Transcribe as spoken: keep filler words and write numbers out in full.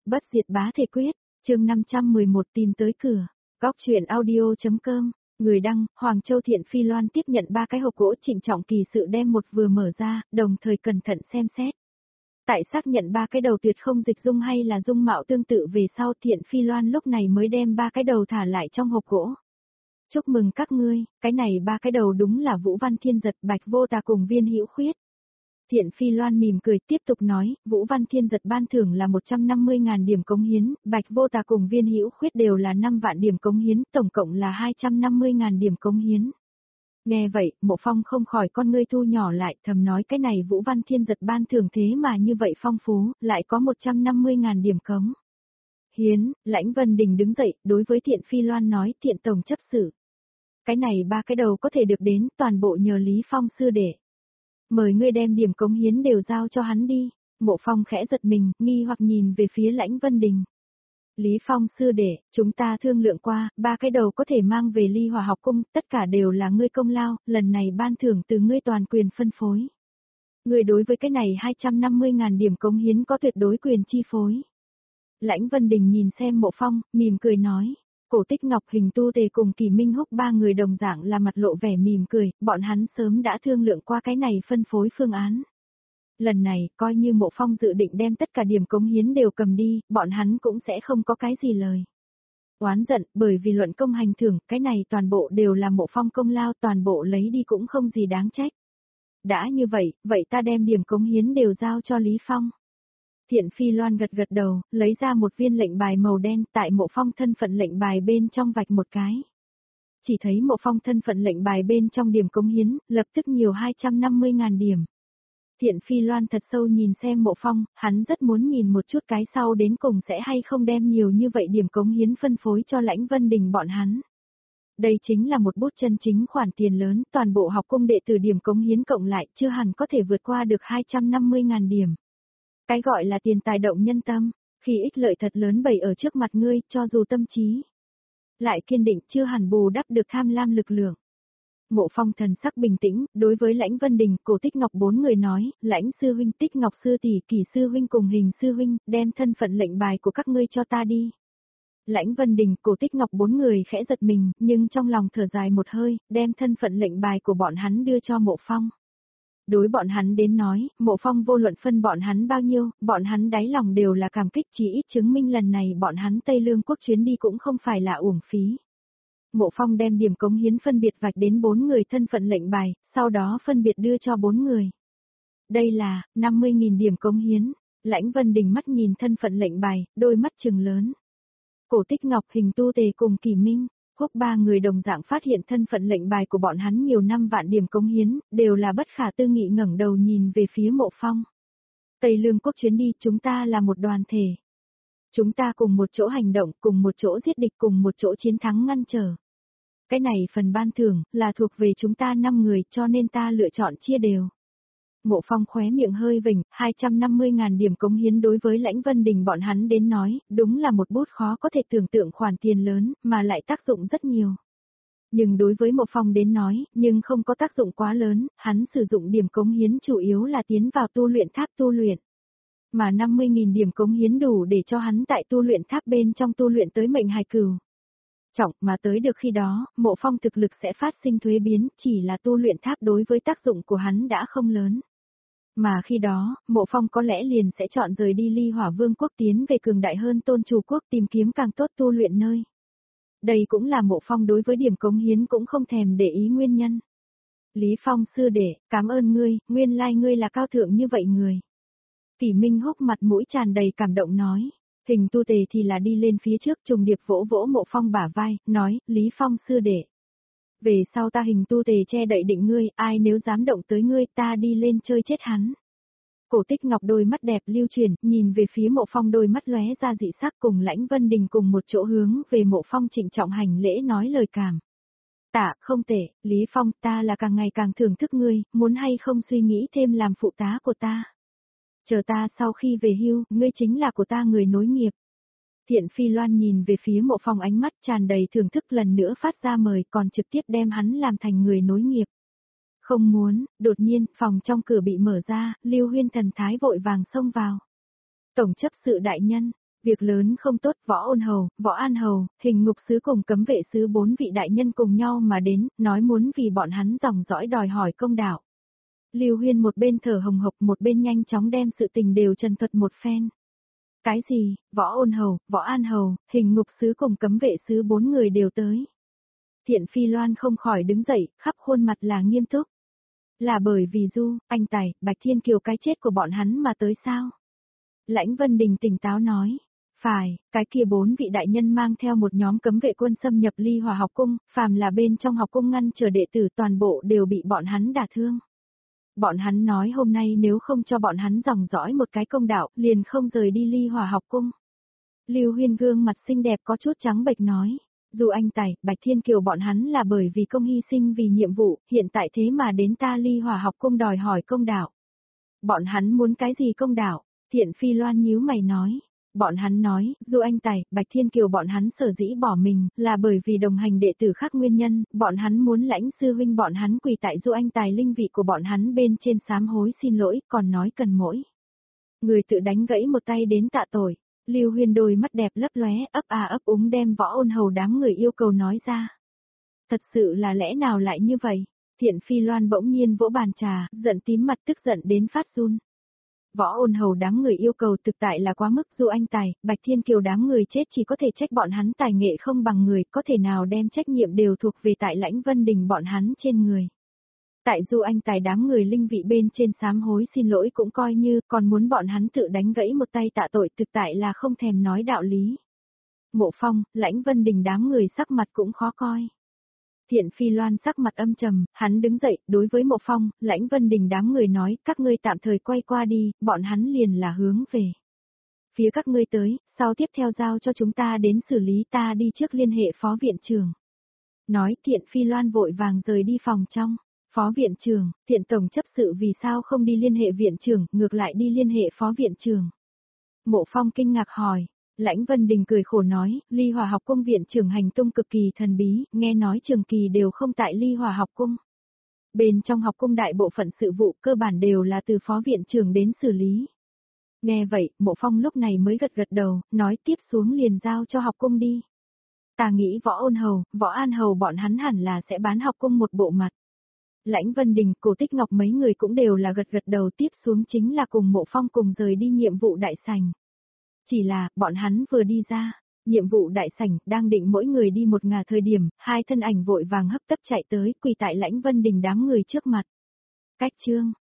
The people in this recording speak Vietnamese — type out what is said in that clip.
Bất diệt bá thể quyết, chương năm trăm mười một tìm tới cửa, góc truyện audio.com, người đăng, Hoàng Châu Thiện Phi Loan tiếp nhận ba cái hộp gỗ trịnh trọng kỳ sự đem một vừa mở ra, đồng thời cẩn thận xem xét. Tại xác nhận ba cái đầu tuyệt không dịch dung hay là dung mạo tương tự về sau Thiện Phi Loan lúc này mới đem ba cái đầu thả lại trong hộp gỗ. Chúc mừng các ngươi, cái này ba cái đầu đúng là Vũ Văn Thiên Giật, Bạch Vô Tà cùng Viên Hữu Khuyết. Thiện Phi Loan mỉm cười tiếp tục nói, Vũ Văn Thiên Giật ban thưởng là một trăm năm mươi ngàn điểm cống hiến, Bạch Vô Tà cùng Viên Hữu Khuyết đều là năm vạn điểm cống hiến, tổng cộng là hai trăm năm mươi ngàn điểm cống hiến. Nghe vậy, Mộ Phong không khỏi con ngươi thu nhỏ lại, thầm nói cái này Vũ Văn Thiên Giật ban thưởng thế mà như vậy phong phú, lại có một trăm năm mươi ngàn điểm cống hiến. Lãnh Vân Đình đứng dậy, đối với Thiện Phi Loan nói, Thiện tổng chấp sự. Cái này ba cái đầu có thể được đến, toàn bộ nhờ Lý Phong sư đệ. Mời ngươi đem điểm cống hiến đều giao cho hắn đi. Mộ Phong khẽ giật mình, nghi hoặc nhìn về phía Lãnh Vân Đình. Lý Phong sư đệ, chúng ta thương lượng qua, ba cái đầu có thể mang về Ly Hỏa học cung, tất cả đều là ngươi công lao, lần này ban thưởng từ ngươi toàn quyền phân phối. Ngươi đối với cái này hai trăm năm mươi ngàn điểm cống hiến có tuyệt đối quyền chi phối. Lãnh Vân Đình nhìn xem Mộ Phong, mỉm cười nói. Cổ Tích Ngọc, Hình Tu Tề cùng Kỳ Minh Húc ba người đồng dạng là mặt lộ vẻ mỉm cười, bọn hắn sớm đã thương lượng qua cái này phân phối phương án. Lần này, coi như Mộ Phong dự định đem tất cả điểm cống hiến đều cầm đi, bọn hắn cũng sẽ không có cái gì lời oán giận, bởi vì luận công hành thưởng, cái này toàn bộ đều là Mộ Phong công lao, toàn bộ lấy đi cũng không gì đáng trách. Đã như vậy, vậy ta đem điểm cống hiến đều giao cho Lý Phong. Thiện Phi Loan gật gật đầu, lấy ra một viên lệnh bài màu đen, tại Mộ Phong thân phận lệnh bài bên trong vạch một cái. Chỉ thấy Mộ Phong thân phận lệnh bài bên trong điểm cống hiến, lập tức nhiều hai trăm năm mươi ngàn điểm. Thiện Phi Loan thật sâu nhìn xem Mộ Phong, hắn rất muốn nhìn một chút cái sau đến cùng sẽ hay không đem nhiều như vậy điểm cống hiến phân phối cho Lãnh Vân Đình bọn hắn. Đây chính là một bút chân chính khoản tiền lớn, toàn bộ học cung đệ tử điểm cống hiến cộng lại chưa hẳn có thể vượt qua được hai trăm năm mươi ngàn điểm. Cái gọi là tiền tài động nhân tâm, khi ích lợi thật lớn bày ở trước mặt ngươi, cho dù tâm trí lại kiên định chưa hẳn bù đắp được tham lam lực lượng. Mộ Phong thần sắc bình tĩnh, đối với Lãnh Vân Đình, Cổ Tích Ngọc bốn người nói, Lãnh sư huynh, Tích Ngọc sư tỷ, Kỳ sư huynh cùng Hình sư huynh, đem thân phận lệnh bài của các ngươi cho ta đi. Lãnh Vân Đình, Cổ Tích Ngọc bốn người khẽ giật mình, nhưng trong lòng thở dài một hơi, đem thân phận lệnh bài của bọn hắn đưa cho Mộ Phong. Đối bọn hắn đến nói, Mộ Phong vô luận phân bọn hắn bao nhiêu, bọn hắn đáy lòng đều là cảm kích, chỉ ít chứng minh lần này bọn hắn Tây Lương quốc chuyến đi cũng không phải là uổng phí. Mộ Phong đem điểm cống hiến phân biệt vạch đến bốn người thân phận lệnh bài, sau đó phân biệt đưa cho bốn người. Đây là, năm mươi nghìn điểm cống hiến. Lãnh Vân Đình mắt nhìn thân phận lệnh bài, đôi mắt trừng lớn. Cổ Tích Ngọc, Hình Tu Tề cùng Kỳ Minh Húc ba người đồng dạng phát hiện thân phận lệnh bài của bọn hắn nhiều năm vạn điểm cống hiến, đều là bất khả tư nghị ngẩng đầu nhìn về phía Mộ Phong. Tây Lương quốc chuyến đi, chúng ta là một đoàn thể. Chúng ta cùng một chỗ hành động, cùng một chỗ giết địch, cùng một chỗ chiến thắng ngăn trở. Cái này phần ban thưởng, là thuộc về chúng ta năm người, cho nên ta lựa chọn chia đều. Mộ Phong khóe miệng hơi vỉnh, hai trăm năm mươi ngàn điểm cống hiến đối với Lãnh Vân Đình bọn hắn đến nói, đúng là một bút khó có thể tưởng tượng khoản tiền lớn, mà lại tác dụng rất nhiều. Nhưng đối với Mộ Phong đến nói, nhưng không có tác dụng quá lớn, hắn sử dụng điểm cống hiến chủ yếu là tiến vào tu luyện tháp tu luyện. Mà năm mươi nghìn điểm cống hiến đủ để cho hắn tại tu luyện tháp bên trong tu luyện tới mệnh hài cửu. Trọng mà tới được khi đó, Mộ Phong thực lực sẽ phát sinh thuế biến, chỉ là tu luyện tháp đối với tác dụng của hắn đã không lớn. Mà khi đó, Mộ Phong có lẽ liền sẽ chọn rời đi Ly Hỏa Vương quốc tiến về cường đại hơn Tôn Chủ quốc tìm kiếm càng tốt tu luyện nơi. Đây cũng là Mộ Phong đối với điểm cống hiến cũng không thèm để ý nguyên nhân. Lý Phong sư đệ, cảm ơn ngươi, nguyên lai ngươi là cao thượng như vậy người. Kỳ Minh Húc mặt mũi tràn đầy cảm động nói. Hình Tu Tề thì là đi lên phía trước trùng điệp vỗ vỗ Mộ Phong bả vai, nói, Lý Phong sư đệ. Về sau ta Hình Tu Tề che đậy định ngươi, ai nếu dám động tới ngươi ta đi lên chơi chết hắn. Cổ Tích Ngọc đôi mắt đẹp lưu chuyển, nhìn về phía Mộ Phong đôi mắt lóe ra dị sắc cùng Lãnh Vân Đình cùng một chỗ hướng về Mộ Phong trịnh trọng hành lễ nói lời cảm. Tạ, không tệ, Lý Phong, ta là càng ngày càng thưởng thức ngươi, muốn hay không suy nghĩ thêm làm phụ tá của ta. Chờ ta sau khi về hưu, ngươi chính là của ta người nối nghiệp. Thiện Phi Loan nhìn về phía Mộ Phong ánh mắt tràn đầy thưởng thức lần nữa phát ra mời còn trực tiếp đem hắn làm thành người nối nghiệp. Không muốn, đột nhiên, phòng trong cửa bị mở ra, Lưu Huyên thần thái vội vàng xông vào. Tổng chấp sự đại nhân, Việc lớn không tốt, Võ Ôn Hầu, Võ An Hầu, Hình Ngục Sứ cùng Cấm Vệ Sứ bốn vị đại nhân cùng nhau mà đến, nói muốn vì bọn hắn dòng dõi đòi hỏi công đạo. Lưu Huyên một bên thở hồng hộc một bên nhanh chóng đem sự tình đều trần thuật một phen. Cái gì, Võ Ôn Hầu, Võ An Hầu, Hình Ngục Sứ cùng Cấm Vệ Sứ bốn người đều tới. Thiện Phi Loan không khỏi đứng dậy, khắp khuôn mặt là nghiêm túc. Là bởi vì Du, anh Tài, Bạch Thiên Kiều cái chết của bọn hắn mà tới sao? Lãnh Vân Đình tỉnh táo nói. Phải, cái kia bốn vị đại nhân mang theo một nhóm cấm vệ quân xâm nhập Ly Hòa học cung, phàm là bên trong học cung ngăn chờ đệ tử toàn bộ đều bị bọn hắn đả thương. Bọn hắn nói hôm nay nếu không cho bọn hắn dòng dõi một cái công đạo, liền không rời đi Ly Hòa học cung. Lưu Huyên gương mặt xinh đẹp có chút trắng bệch nói. Dù anh Tài, Bạch Thiên Kiều bọn hắn là bởi vì công hy sinh vì nhiệm vụ, hiện tại thế mà đến ta Ly Hòa học cung đòi hỏi công đạo. Bọn hắn muốn cái gì công đạo? Thiện Phi Loan nhíu mày nói. Bọn hắn nói, dù anh Tài, Bạch Thiên Kiều bọn hắn sở dĩ bỏ mình, là bởi vì đồng hành đệ tử khác nguyên nhân, bọn hắn muốn lãnh sư huynh bọn hắn quỳ tại dù anh Tài linh vị của bọn hắn bên trên sám hối xin lỗi, còn nói cần mỗi người tự đánh gãy một tay đến tạ tội. Lưu Huyên đôi mắt đẹp lấp lóe, ấp à ấp úng đem Võ Ôn Hầu đám người yêu cầu nói ra. Thật sự là lẽ nào lại như vậy? Thiện Phi Loan bỗng nhiên vỗ bàn trà, giận tím mặt tức giận đến phát run. Võ Ôn Hầu đám người yêu cầu thực tại là quá mức, dù anh Tài, Bạch Thiên Kiều đám người chết chỉ có thể trách bọn hắn tài nghệ không bằng người, có thể nào đem trách nhiệm đều thuộc về tại Lãnh Vân Đình bọn hắn trên người. Tại dù anh Tài đám người linh vị bên trên sám hối xin lỗi cũng coi như, còn muốn bọn hắn tự đánh gãy một tay tạ tội thực tại là không thèm nói đạo lý. Mộ Phong, Lãnh Vân Đình đám người sắc mặt cũng khó coi. Thiện Phi Loan sắc mặt âm trầm, hắn đứng dậy, đối với Mộ Phong, Lãnh Vân Đình đám người nói, các ngươi tạm thời quay qua đi, bọn hắn liền là hướng về phía các ngươi tới, sau tiếp theo giao cho chúng ta đến xử lý, ta đi trước liên hệ phó viện trưởng. Nói Thiện Phi Loan vội vàng rời đi phòng trong. Phó viện trưởng, Thiện tổng chấp sự vì sao không đi liên hệ viện trưởng, ngược lại đi liên hệ phó viện trưởng. Mộ Phong kinh ngạc hỏi. Lãnh Vân Đình cười khổ nói, Ly Hòa học cung viện trưởng hành tung cực kỳ thần bí, nghe nói trường kỳ đều không tại Ly Hòa học cung. Bên trong học cung đại bộ phận sự vụ cơ bản đều là từ phó viện trưởng đến xử lý. Nghe vậy, Mộ Phong lúc này mới gật gật đầu, nói tiếp xuống liền giao cho học cung đi. Ta nghĩ Võ Ôn Hầu, Võ An Hầu bọn hắn hẳn là sẽ bán học cung một bộ mặt. Lãnh Vân Đình, Cổ Tích Ngọc mấy người cũng đều là gật gật đầu, tiếp xuống chính là cùng Mộ Phong cùng rời đi nhiệm vụ đại sảnh. Chỉ là, bọn hắn vừa đi ra, nhiệm vụ đại sảnh, đang định mỗi người đi một ngả thời điểm, hai thân ảnh vội vàng hấp tấp chạy tới, quỳ tại Lãnh Vân Đình đám người trước mặt. Cách chương,